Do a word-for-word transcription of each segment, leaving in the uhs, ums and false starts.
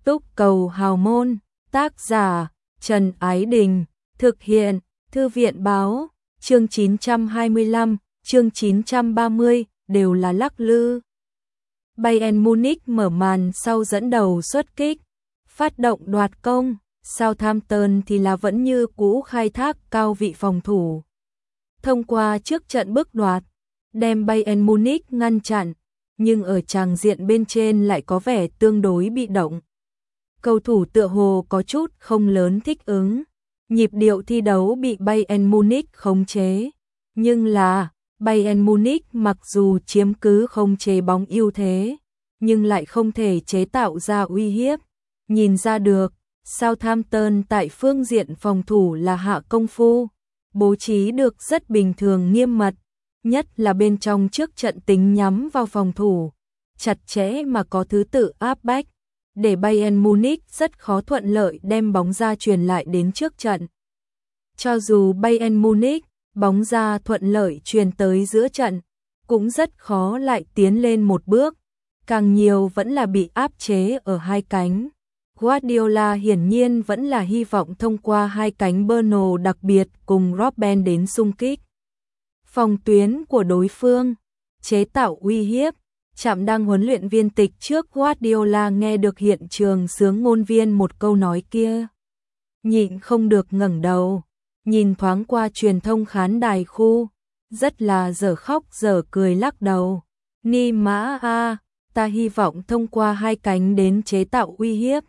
Túc cầu hào môn, tác giả Trần Ái Đình, thực hiện Thư viện báo, chương chín trăm hai mươi lăm, chương chín trăm ba mươi đều là lắc lư. Bayern Munich mở màn sau dẫn đầu xuất kích, phát động đoạt công, Southampton thì là vẫn như cũ khai thác cao vị phòng thủ. Thông qua trước trận bước đoạt, đem Bayern Munich ngăn chặn, nhưng ở tràng diện bên trên lại có vẻ tương đối bị động. Cầu thủ tựa hồ có chút không lớn thích ứng, nhịp điệu thi đấu bị Bayern Munich khống chế, nhưng là Bayern Munich mặc dù chiếm cứ khống chế bóng ưu thế, nhưng lại không thể chế tạo ra uy hiếp. Nhìn ra được, Southampton tại phương diện phòng thủ là hạ công phu, bố trí được rất bình thường nghiêm mật, nhất là bên trong trước trận tính nhắm vào phòng thủ, chặt chẽ mà có thứ tự áp bách, để Bayern Munich rất khó thuận lợi đem bóng ra truyền lại đến trước trận. Cho dù Bayern Munich bóng ra thuận lợi truyền tới giữa trận, cũng rất khó lại tiến lên một bước, càng nhiều vẫn là bị áp chế ở hai cánh. Guardiola hiển nhiên vẫn là hy vọng thông qua hai cánh Bruno đặc biệt cùng Robben đến xung kích phòng tuyến của đối phương, chế tạo uy hiếp. Trạm đang huấn luyện viên tịch trước Guardiola nghe được hiện trường sướng ngôn viên một câu nói kia, nhịn không được ngẩng đầu, nhìn thoáng qua truyền thông khán đài khu, rất là dở khóc dở cười lắc đầu. Ni mã a, ta hy vọng thông qua hai cánh đến chế tạo uy hiếp.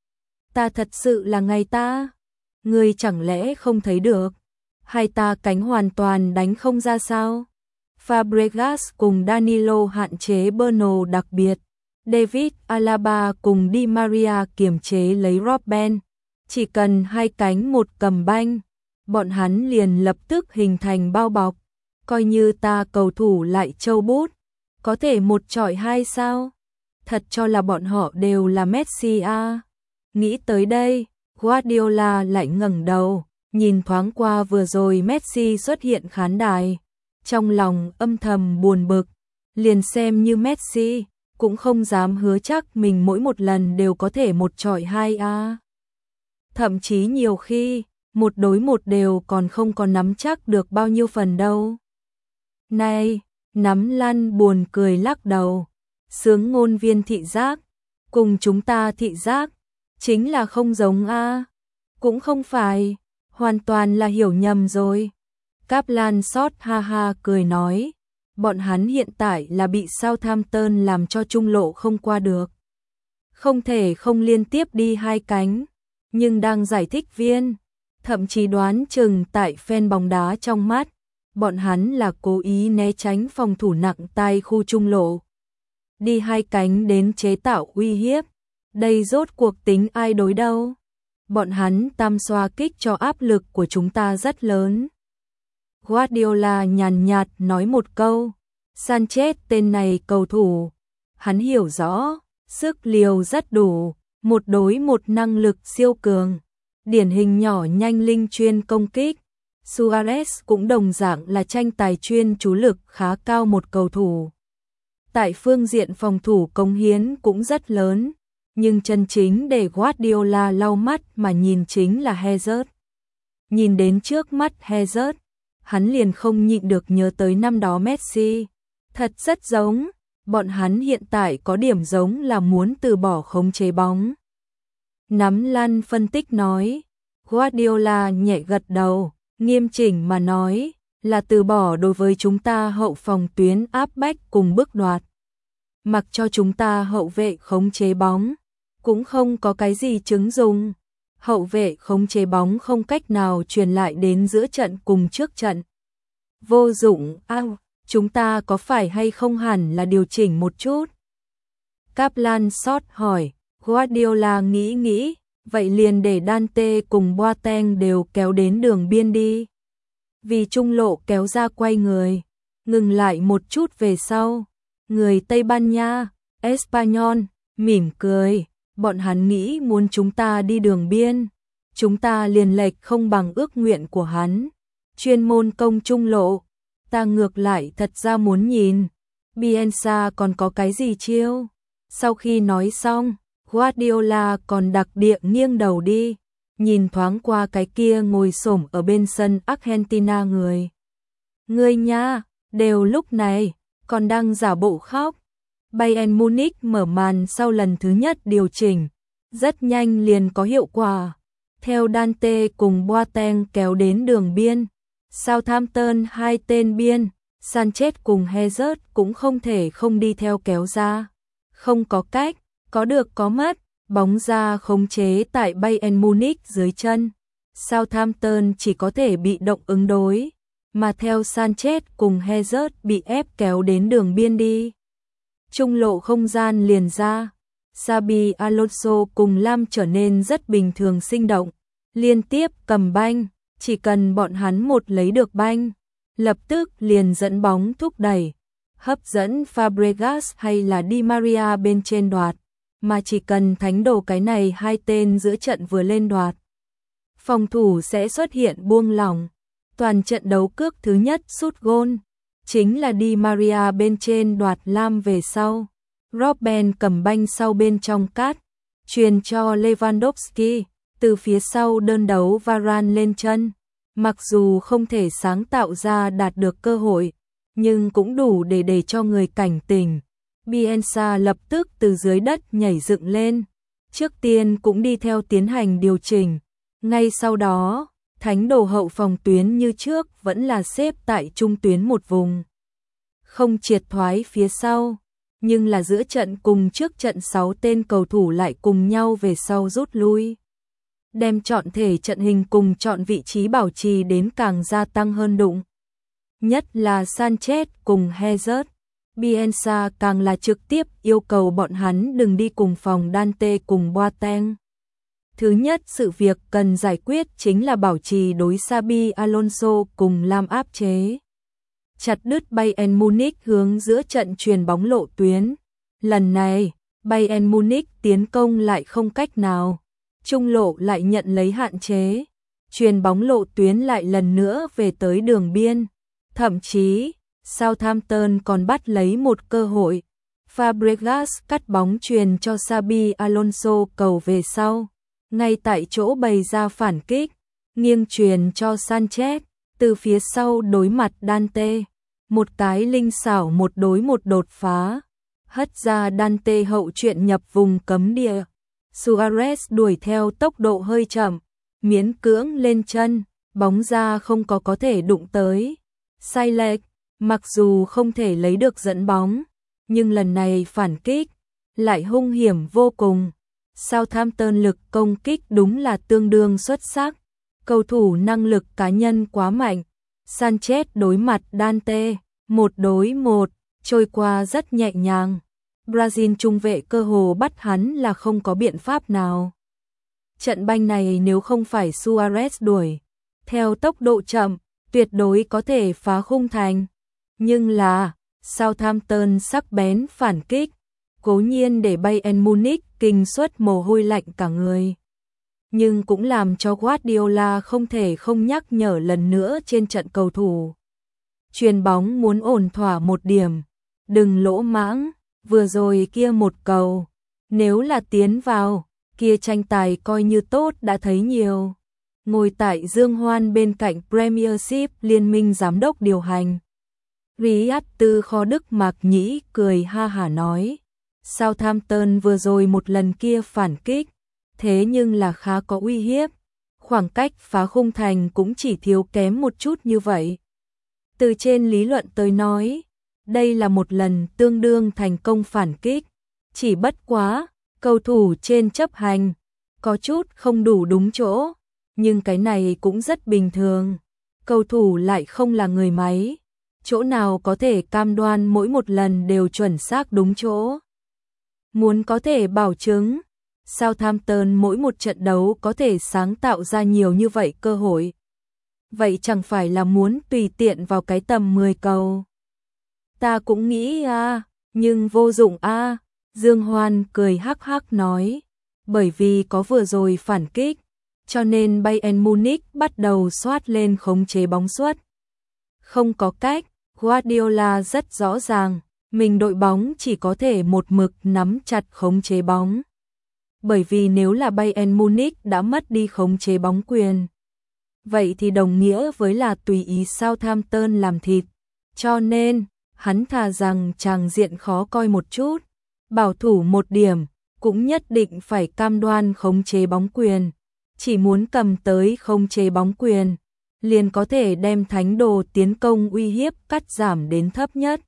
Ta thật sự là ngày ta, người chẳng lẽ không thấy được, hai ta cánh hoàn toàn đánh không ra sao? Fabregas cùng Danilo hạn chế Bruno đặc biệt, David Alaba cùng Di Maria kiềm chế lấy Robben, chỉ cần hai cánh một cầm banh, bọn hắn liền lập tức hình thành bao bọc, coi như ta cầu thủ lại châu bút, có thể một chọi hai sao? Thật cho là bọn họ đều là Messi à? Nghĩ tới đây, Guardiola lại ngẩng đầu, nhìn thoáng qua vừa rồi Messi xuất hiện khán đài, trong lòng âm thầm buồn bực, liền xem như Messi, cũng không dám hứa chắc mình mỗi một lần đều có thể một chọi hai a. Thậm chí nhiều khi, một đối một đều còn không có nắm chắc được bao nhiêu phần đâu. Này, nắm lăn buồn cười lắc đầu, sướng ngôn viên thị giác, cùng chúng ta thị giác, chính là không giống a. Cũng không phải, hoàn toàn là hiểu nhầm rồi. Kaplan sót ha ha cười nói, bọn hắn hiện tại là bị Southampton làm cho trung lộ không qua được. Không thể không liên tiếp đi hai cánh, nhưng đang giải thích viên, thậm chí đoán chừng tại fan bóng đá trong mắt, bọn hắn là cố ý né tránh phòng thủ nặng tay khu trung lộ. Đi hai cánh đến chế tạo uy hiếp, đây rốt cuộc tính ai đối đâu. Bọn hắn tam xoa kích cho áp lực của chúng ta rất lớn. Guardiola nhàn nhạt nói một câu, Sanchez tên này cầu thủ, hắn hiểu rõ, sức liều rất đủ, một đối một năng lực siêu cường, điển hình nhỏ nhanh linh chuyên công kích. Suarez cũng đồng dạng là tranh tài chuyên chú lực khá cao một cầu thủ. Tại phương diện phòng thủ cống hiến cũng rất lớn, nhưng chân chính để Guardiola lau mắt mà nhìn chính là Hazard. Nhìn đến trước mắt Hazard, hắn liền không nhịn được nhớ tới năm đó Messi. Thật rất giống, bọn hắn hiện tại có điểm giống là muốn từ bỏ khống chế bóng. Nắm lăn phân tích nói, Guardiola nhẹ gật đầu, nghiêm chỉnh mà nói, là từ bỏ đối với chúng ta hậu phòng tuyến áp bách cùng bước đoạt. Mặc cho chúng ta hậu vệ khống chế bóng, cũng không có cái gì chứng dùng. Hậu vệ khống chế bóng không cách nào truyền lại đến giữa trận cùng trước trận. Vô dụng, à, chúng ta có phải hay không hẳn là điều chỉnh một chút? Kaplan sót hỏi, Guardiola nghĩ nghĩ, vậy liền để Dante cùng Boateng đều kéo đến đường biên đi. Vì trung lộ kéo ra quay người, ngừng lại một chút về sau. Người Tây Ban Nha, Espanyol, mỉm cười. Bọn hắn nghĩ muốn chúng ta đi đường biên, chúng ta liền lệch không bằng ước nguyện của hắn. Chuyên môn công trung lộ, ta ngược lại thật ra muốn nhìn, Bielsa còn có cái gì chiêu. Sau khi nói xong, Guardiola còn đặc địa nghiêng đầu đi, nhìn thoáng qua cái kia ngồi xổm ở bên sân Argentina người. Người nha, đều lúc này, còn đang giả bộ khóc. Bayern Munich mở màn sau lần thứ nhất điều chỉnh, rất nhanh liền có hiệu quả. Theo Dante cùng Boateng kéo đến đường biên, Southampton hai tên biên, Sanchez cùng Hazard cũng không thể không đi theo kéo ra. Không có cách, có được có mất, bóng ra khống chế tại Bayern Munich dưới chân. Southampton chỉ có thể bị động ứng đối, mà theo Sanchez cùng Hazard bị ép kéo đến đường biên đi. Trung lộ không gian liền ra, Xabi Alonso cùng Lam trở nên rất bình thường sinh động, liên tiếp cầm banh, chỉ cần bọn hắn một lấy được banh, lập tức liền dẫn bóng thúc đẩy, hấp dẫn Fabregas hay là Di Maria bên trên đoạt, mà chỉ cần thánh đồ cái này hai tên giữa trận vừa lên đoạt, phòng thủ sẽ xuất hiện buông lỏng. Toàn trận đấu cước thứ nhất sút gôn chính là Di Maria bên trên đoạt Lam về sau. Robben cầm banh sau bên trong cát, truyền cho Lewandowski, từ phía sau đơn đấu Varane lên chân. Mặc dù không thể sáng tạo ra đạt được cơ hội, nhưng cũng đủ để để cho người cảnh tỉnh. Bielsa lập tức từ dưới đất nhảy dựng lên, trước tiên cũng đi theo tiến hành điều chỉnh. Ngay sau đó, thánh đồ hậu phòng tuyến như trước vẫn là xếp tại trung tuyến một vùng, không triệt thoái phía sau, nhưng là giữa trận cùng trước trận sáu tên cầu thủ lại cùng nhau về sau rút lui, đem chọn thể trận hình cùng chọn vị trí bảo trì đến càng gia tăng hơn đụng. Nhất là Sanchez cùng Hazard, Bielsa càng là trực tiếp yêu cầu bọn hắn đừng đi cùng phòng Dante cùng Boateng. Thứ nhất sự việc cần giải quyết chính là bảo trì đối Xabi Alonso cùng Lam áp chế. Chặt đứt Bayern Munich hướng giữa trận truyền bóng lộ tuyến. Lần này, Bayern Munich tiến công lại không cách nào. Trung lộ lại nhận lấy hạn chế. Truyền bóng lộ tuyến lại lần nữa về tới đường biên. Thậm chí, Southampton còn bắt lấy một cơ hội. Fabregas cắt bóng truyền cho Xabi Alonso cầu về sau. Ngay tại chỗ bày ra phản kích, nghiêng truyền cho Sanchez, từ phía sau đối mặt Dante, một cái linh xảo một đối một đột phá, hất ra Dante hậu chuyện nhập vùng cấm địa. Suarez đuổi theo tốc độ hơi chậm, miễn cưỡng lên chân, bóng ra không có có thể đụng tới. Sai lệch, mặc dù không thể lấy được dẫn bóng, nhưng lần này phản kích lại hung hiểm vô cùng. Southampton lực công kích đúng là tương đương xuất sắc, cầu thủ năng lực cá nhân quá mạnh. Sanchez đối mặt Dante, một đối một, trôi qua rất nhẹ nhàng. Brazil trung vệ cơ hồ bắt hắn là không có biện pháp nào. Trận banh này nếu không phải Suarez đuổi theo tốc độ chậm, tuyệt đối có thể phá khung thành. Nhưng là, Southampton sắc bén phản kích, cố nhiên để Bayern Munich kinh suất mồ hôi lạnh cả người. Nhưng cũng làm cho Guardiola không thể không nhắc nhở lần nữa trên trận cầu thủ. Chuyền bóng muốn ổn thỏa một điểm, đừng lỗ mãng, vừa rồi kia một cầu, nếu là tiến vào, kia tranh tài coi như tốt đã thấy nhiều. Ngồi tại Dương Hoan bên cạnh Premiership Liên minh giám đốc điều hành, Riyad Tư Kho Đức Mạc Nhĩ cười ha hả nói. Southampton vừa rồi một lần kia phản kích, thế nhưng là khá có uy hiếp, khoảng cách phá khung thành cũng chỉ thiếu kém một chút như vậy. Từ trên lý luận tới nói, đây là một lần tương đương thành công phản kích, chỉ bất quá, cầu thủ trên chấp hành, có chút không đủ đúng chỗ, nhưng cái này cũng rất bình thường, cầu thủ lại không là người máy, chỗ nào có thể cam đoan mỗi một lần đều chuẩn xác đúng chỗ. Muốn có thể bảo chứng, Southampton mỗi một trận đấu có thể sáng tạo ra nhiều như vậy cơ hội. Vậy chẳng phải là muốn tùy tiện vào cái tầm mười cầu. Ta cũng nghĩ à, nhưng vô dụng à, Dương Hoan cười hắc hắc nói. Bởi vì có vừa rồi phản kích, cho nên Bayern Munich bắt đầu xoát lên khống chế bóng suất. Không có cách, Guardiola rất rõ ràng. Mình đội bóng chỉ có thể một mực nắm chặt khống chế bóng. bởi vì nếu là Bayern Munich đã mất đi khống chế bóng quyền, vậy thì đồng nghĩa với là tùy ý Southampton làm thịt, cho nên hắn thà rằng tràng diện khó coi một chút, bảo thủ một điểm, cũng nhất định phải cam đoan khống chế bóng quyền, chỉ muốn cầm tới khống chế bóng quyền, liền có thể đem thánh đồ tiến công uy hiếp cắt giảm đến thấp nhất.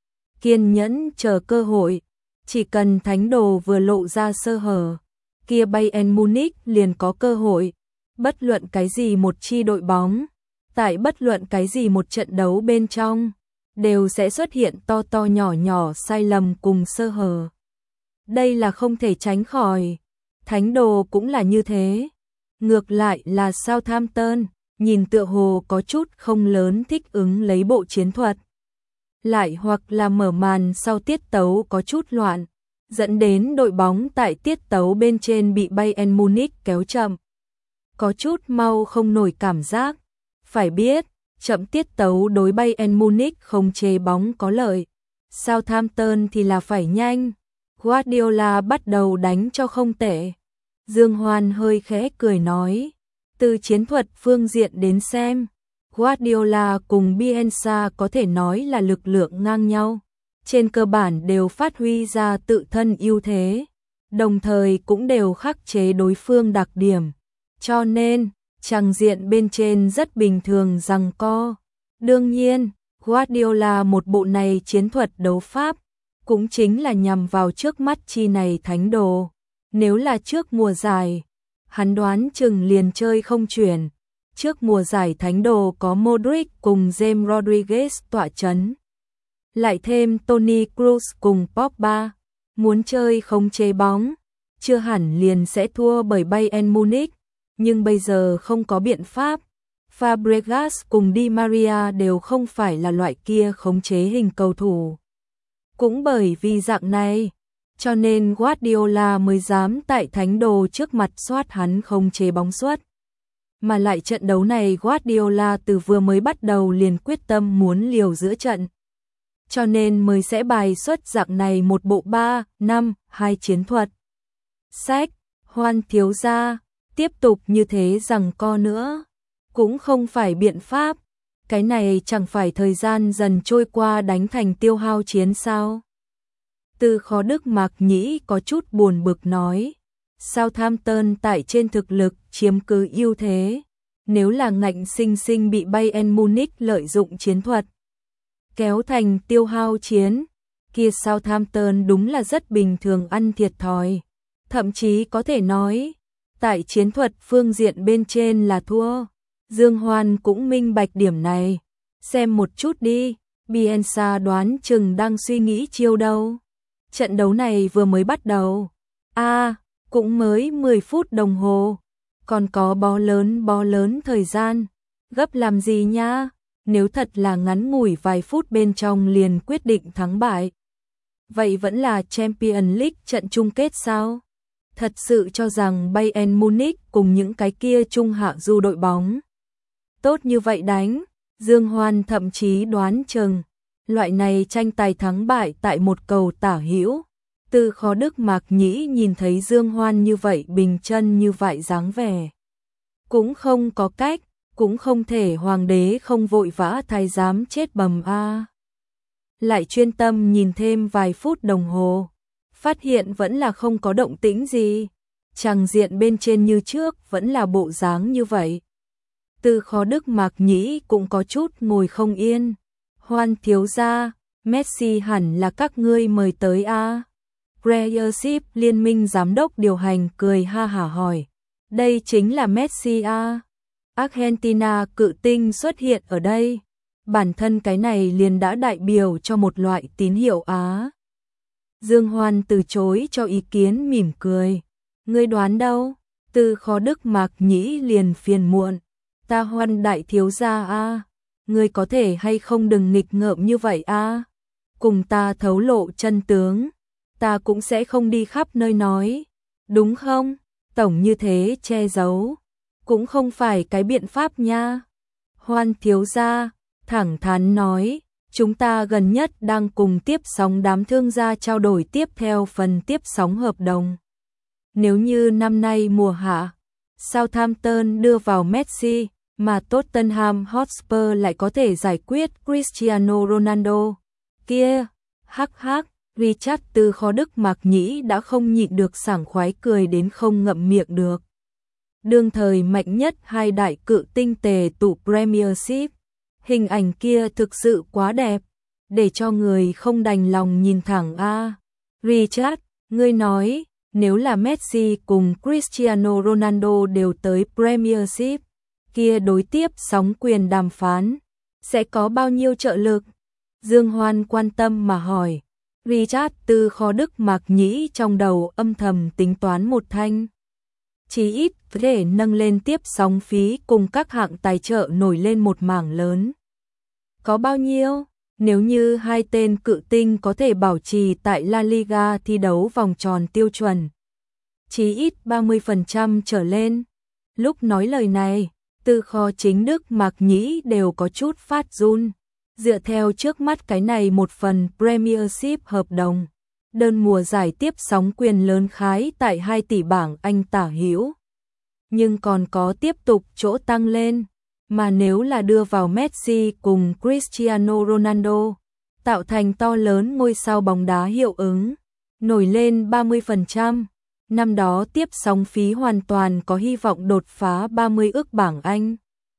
Kiên nhẫn chờ cơ hội, chỉ cần thánh đồ vừa lộ ra sơ hở, kia Bayern Munich liền có cơ hội, bất luận cái gì một chi đội bóng, tại bất luận cái gì một trận đấu bên trong, đều sẽ xuất hiện to to nhỏ nhỏ sai lầm cùng sơ hở. Đây là không thể tránh khỏi, thánh đồ cũng là như thế. Ngược lại là Southampton, nhìn tựa hồ có chút không lớn thích ứng lấy bộ chiến thuật. Lại hoặc là mở màn sau tiết tấu có chút loạn, dẫn đến đội bóng tại tiết tấu bên trên bị Bayern Munich kéo chậm. Có chút mau không nổi cảm giác. Phải biết, chậm tiết tấu đối Bayern Munich không chế bóng có lợi. Southampton thì là phải nhanh. Guardiola bắt đầu đánh cho không tệ. Dương Hoan hơi khẽ cười nói, từ chiến thuật phương diện đến xem, Guardiola cùng Bielsa có thể nói là lực lượng ngang nhau, trên cơ bản đều phát huy ra tự thân ưu thế, đồng thời cũng đều khắc chế đối phương đặc điểm, cho nên tràng diện bên trên rất bình thường giằng co. Đương nhiên, Guardiola một bộ này chiến thuật đấu pháp, cũng chính là nhằm vào trước mắt chi này thánh đồ. Nếu là trước mùa giải, hắn đoán chừng liền chơi không chuyển. Trước mùa giải thánh đồ có Modric cùng James Rodriguez tọa chấn. Lại thêm Toni Kroos cùng Pogba. Muốn chơi không chế bóng, chưa hẳn liền sẽ thua bởi Bayern Munich. Nhưng bây giờ không có biện pháp. Fabregas cùng Di Maria đều không phải là loại kia khống chế hình cầu thủ. Cũng bởi vì dạng này, cho nên Guardiola mới dám tại thánh đồ trước mặt soát hắn không chế bóng suất. Mà lại trận đấu này Guardiola từ vừa mới bắt đầu liền quyết tâm muốn liều giữa trận. Cho nên mới sẽ bài xuất dạng này một bộ ba, năm, hai chiến thuật. Sách, Hoan thiếu gia, tiếp tục như thế rằng co nữa, cũng không phải biện pháp. Cái này chẳng phải thời gian dần trôi qua đánh thành tiêu hao chiến sao? Từ Khó Đức Mạc Nhĩ có chút buồn bực nói, Southampton tại trên thực lực chiếm cứ ưu thế, nếu là ngạnh sinh sinh bị Bayern Munich lợi dụng chiến thuật, kéo thành tiêu hao chiến, kia Southampton đúng là rất bình thường ăn thiệt thòi, thậm chí có thể nói, tại chiến thuật phương diện bên trên là thua. Dương Hoan cũng minh bạch điểm này, xem một chút đi, Bielsa đoán chừng đang suy nghĩ chiêu đâu. Trận đấu này vừa mới bắt đầu. A, à, cũng mới mười phút đồng hồ. Còn có bó lớn bó lớn thời gian. Gấp làm gì nha? Nếu thật là ngắn ngủi vài phút bên trong liền quyết định thắng bại. Vậy vẫn là Champions League trận chung kết sao? Thật sự cho rằng Bayern Munich cùng những cái kia trung hạ du đội bóng tốt như vậy đánh? Dương Hoan thậm chí đoán chừng loại này tranh tài thắng bại tại một cầu tả hữu. Từ Khó Đức Mạc Nhĩ nhìn thấy Dương Hoan như vậy bình chân như vậy dáng vẻ. Cũng không có cách, cũng không thể hoàng đế không vội vã thái giám chết bầm a. Lại chuyên tâm nhìn thêm vài phút đồng hồ, phát hiện vẫn là không có động tĩnh gì. Tràng diện bên trên như trước vẫn là bộ dáng như vậy. Từ Khó Đức Mạc Nhĩ cũng có chút ngồi không yên. Hoan thiếu gia, Messi hẳn là các ngươi mời tới a. Premiership liên minh giám đốc điều hành cười ha hả hỏi. Đây chính là Messi a. Argentina cự tinh xuất hiện ở đây. Bản thân cái này liền đã đại biểu cho một loại tín hiệu á. Dương Hoan từ chối cho ý kiến mỉm cười. Ngươi đoán đâu? Từ Khó Đức Mạc Nhĩ liền phiền muộn. Ta Hoan đại thiếu gia a. Ngươi có thể hay không đừng nghịch ngợm như vậy a. Cùng ta thấu lộ chân tướng, ta cũng sẽ không đi khắp nơi nói, đúng không? Tổng như thế che giấu, cũng không phải cái biện pháp nha. Hoan thiếu gia thẳng thắn nói, chúng ta gần nhất đang cùng tiếp sóng đám thương gia trao đổi tiếp theo phần tiếp sóng hợp đồng. Nếu như năm nay mùa hạ, Southampton đưa vào Messi, mà Tottenham Hotspur lại có thể giải quyết Cristiano Ronaldo, kia, hắc hắc, Richard từ khó Đức Mạc Nhĩ đã không nhịn được sảng khoái cười đến không ngậm miệng được. Đương thời mạnh nhất hai đại cự tinh tề tụ Premiership, hình ảnh kia thực sự quá đẹp, để cho người không đành lòng nhìn thẳng a. À, Richard, ngươi nói, nếu là Messi cùng Cristiano Ronaldo đều tới Premiership, kia đối tiếp sóng quyền đàm phán, sẽ có bao nhiêu trợ lực? Dương Hoan quan tâm mà hỏi. Richard từ khó Đức Mạc Nhĩ trong đầu âm thầm tính toán một thanh. Chí ít có thể nâng lên tiếp sóng phí cùng các hạng tài trợ nổi lên một mảng lớn. Có bao nhiêu? Nếu như hai tên cự tinh có thể bảo trì tại La Liga thi đấu vòng tròn tiêu chuẩn, chí ít ba mươi phần trăm trở lên. Lúc nói lời này, từ kho chính Đức Mạc Nhĩ đều có chút phát run. Dựa theo trước mắt cái này một phần Premiership hợp đồng, đơn mùa giải tiếp sóng quyền lớn khái tại hai tỷ bảng Anh tả hữu. Nhưng còn có tiếp tục chỗ tăng lên, mà nếu là đưa vào Messi cùng Cristiano Ronaldo, tạo thành to lớn ngôi sao bóng đá hiệu ứng, nổi lên ba mươi phần trăm, năm đó tiếp sóng phí hoàn toàn có hy vọng đột phá ba mươi ức bảng Anh.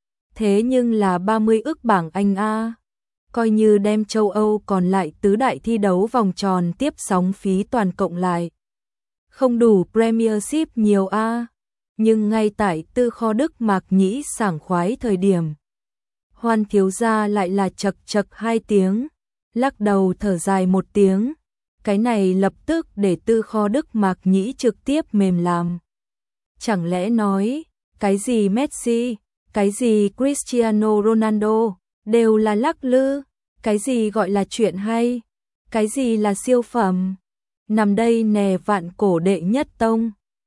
Thế nhưng là ba mươi ức bảng Anh a, coi như đem châu Âu còn lại tứ đại thi đấu vòng tròn tiếp sóng phí toàn cộng lại, không đủ Premiership nhiều a. Nhưng ngay tại tư kho Đức Mạc Nhĩ sảng khoái thời điểm, Hoan thiếu gia lại là chật chật hai tiếng, lắc đầu thở dài một tiếng. Cái này lập tức để tư kho Đức Mạc Nhĩ trực tiếp mềm làm. Chẳng lẽ nói, cái gì Messi, cái gì Cristiano Ronaldo, đều là lắc lư, cái gì gọi là chuyện hay, cái gì là siêu phẩm. Nằm đây nè vạn cổ đệ nhất tông,